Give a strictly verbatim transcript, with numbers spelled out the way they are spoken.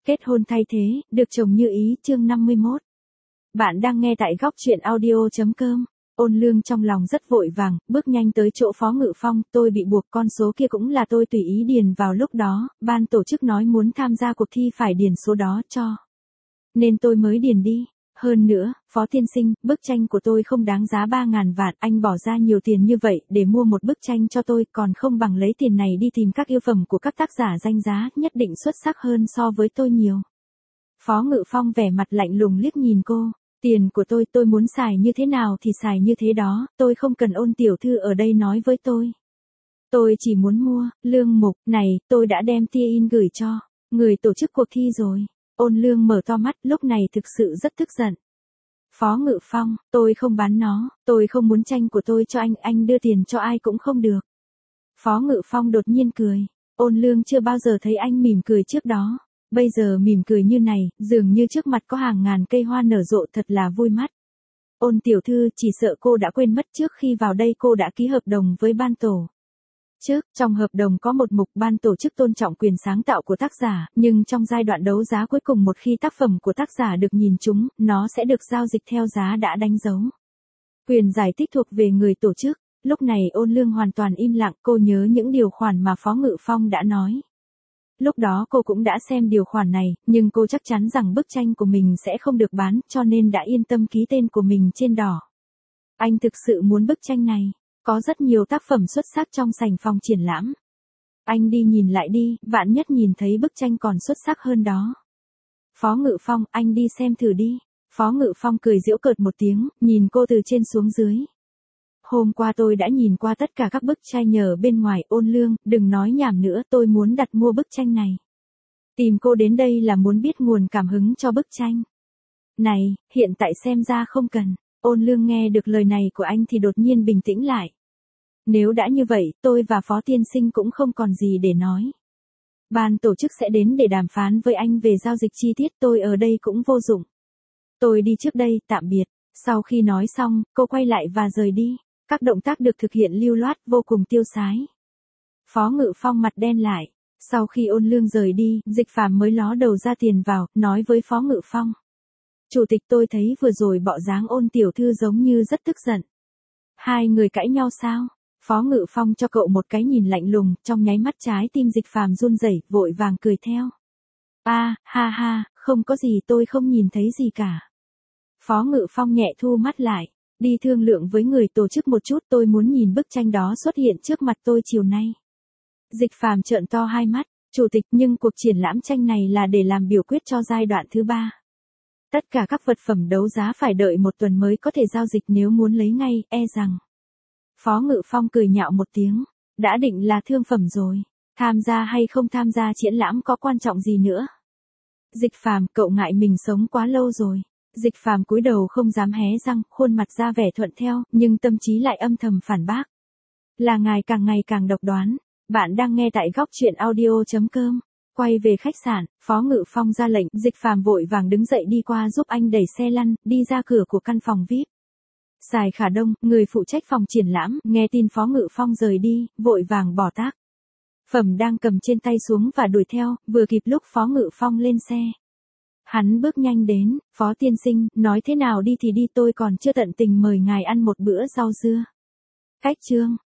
Kết hôn thay thế, được chồng như ý, chương năm mươi mốt. Bạn đang nghe tại góc truyện audio chấm com. Ôn Lương trong lòng rất vội vàng, bước nhanh tới chỗ Phó Ngự Phong, tôi bị buộc con số kia cũng là tôi tùy ý điền vào lúc đó, ban tổ chức nói muốn tham gia cuộc thi phải điền số đó cho. Nên tôi mới điền đi. Hơn nữa, Phó tiên sinh, bức tranh của tôi không đáng giá ba ngàn vạn, anh bỏ ra nhiều tiền như vậy để mua một bức tranh cho tôi, còn không bằng lấy tiền này đi tìm các yêu phẩm của các tác giả danh giá, nhất định xuất sắc hơn so với tôi nhiều. Phó Ngự Phong vẻ mặt lạnh lùng liếc nhìn cô, tiền của tôi, tôi muốn xài như thế nào thì xài như thế đó, tôi không cần Ôn tiểu thư ở đây nói với tôi. Tôi chỉ muốn mua, Lương Mục, này, tôi đã đem tia in gửi cho người tổ chức cuộc thi rồi. Ôn Lương mở to mắt, lúc này thực sự rất tức giận. Phó Ngự Phong, tôi không bán nó, tôi không muốn tranh của tôi cho anh, anh đưa tiền cho ai cũng không được. Phó Ngự Phong đột nhiên cười, Ôn Lương chưa bao giờ thấy anh mỉm cười trước đó, bây giờ mỉm cười như này, dường như trước mặt có hàng ngàn cây hoa nở rộ thật là vui mắt. Ôn tiểu thư, chỉ sợ cô đã quên mất trước khi vào đây cô đã ký hợp đồng với ban tổ. Trước, trong hợp đồng có một mục ban tổ chức tôn trọng quyền sáng tạo của tác giả, nhưng trong giai đoạn đấu giá cuối cùng một khi tác phẩm của tác giả được nhìn trúng, nó sẽ được giao dịch theo giá đã đánh dấu. Quyền giải thích thuộc về người tổ chức. Lúc này Ôn Lương hoàn toàn im lặng, cô nhớ những điều khoản mà Phó Ngự Phong đã nói. Lúc đó cô cũng đã xem điều khoản này, nhưng cô chắc chắn rằng bức tranh của mình sẽ không được bán, cho nên đã yên tâm ký tên của mình trên đỏ. Anh thực sự muốn bức tranh này. Có rất nhiều tác phẩm xuất sắc trong sảnh phòng triển lãm. Anh đi nhìn lại đi, vạn nhất nhìn thấy bức tranh còn xuất sắc hơn đó. Phó Ngự Phong, anh đi xem thử đi. Phó Ngự Phong cười giễu cợt một tiếng, nhìn cô từ trên xuống dưới. Hôm qua tôi đã nhìn qua tất cả các bức tranh nhờ bên ngoài. Ôn Lương, đừng nói nhảm nữa, tôi muốn đặt mua bức tranh này. Tìm cô đến đây là muốn biết nguồn cảm hứng cho bức tranh này, hiện tại xem ra không cần. Ôn Lương nghe được lời này của anh thì đột nhiên bình tĩnh lại. Nếu đã như vậy, tôi và Phó tiên sinh cũng không còn gì để nói. Ban tổ chức sẽ đến để đàm phán với anh về giao dịch chi tiết, tôi ở đây cũng vô dụng. Tôi đi trước đây, tạm biệt. Sau khi nói xong, cô quay lại và rời đi. Các động tác được thực hiện lưu loát, vô cùng tiêu sái. Phó Ngự Phong mặt đen lại. Sau khi Ôn Lương rời đi, Dịch Phàm mới ló đầu ra tiền vào, nói với Phó Ngự Phong. Chủ tịch, tôi thấy vừa rồi bộ dáng Ôn tiểu thư giống như rất tức giận. Hai người cãi nhau sao? Phó Ngự Phong cho cậu một cái nhìn lạnh lùng, trong nháy mắt trái tim Dịch Phàm run rẩy, vội vàng cười theo. A, à, ha ha, không có gì, tôi không nhìn thấy gì cả. Phó Ngự Phong nhẹ thu mắt lại, đi thương lượng với người tổ chức một chút, tôi muốn nhìn bức tranh đó xuất hiện trước mặt tôi chiều nay. Dịch Phàm trợn to hai mắt, chủ tịch, nhưng cuộc triển lãm tranh này là để làm biểu quyết cho giai đoạn thứ ba. Tất cả các vật phẩm đấu giá phải đợi một tuần mới có thể giao dịch, nếu muốn lấy ngay, e rằng. Phó Ngự Phong cười nhạo một tiếng, đã định là thương phẩm rồi, tham gia hay không tham gia triển lãm có quan trọng gì nữa. Dịch Phàm, cậu ngại mình sống quá lâu rồi. Dịch Phàm cúi đầu không dám hé răng, khuôn mặt ra vẻ thuận theo, nhưng tâm trí lại âm thầm phản bác. Là ngài càng ngày càng độc đoán. Bạn đang nghe tại góc truyện audio chấm com. Quay về khách sạn, Phó Ngự Phong ra lệnh, Dịch Phàm vội vàng đứng dậy đi qua giúp anh đẩy xe lăn, đi ra cửa của căn phòng vi ai pi. Sài Khả Đông, người phụ trách phòng triển lãm, nghe tin Phó Ngự Phong rời đi, vội vàng bỏ tác phẩm đang cầm trên tay xuống và đuổi theo, vừa kịp lúc Phó Ngự Phong lên xe. Hắn bước nhanh đến, Phó tiên sinh, nói thế nào đi thì đi, tôi còn chưa tận tình mời ngài ăn một bữa rau dưa. Cách chương.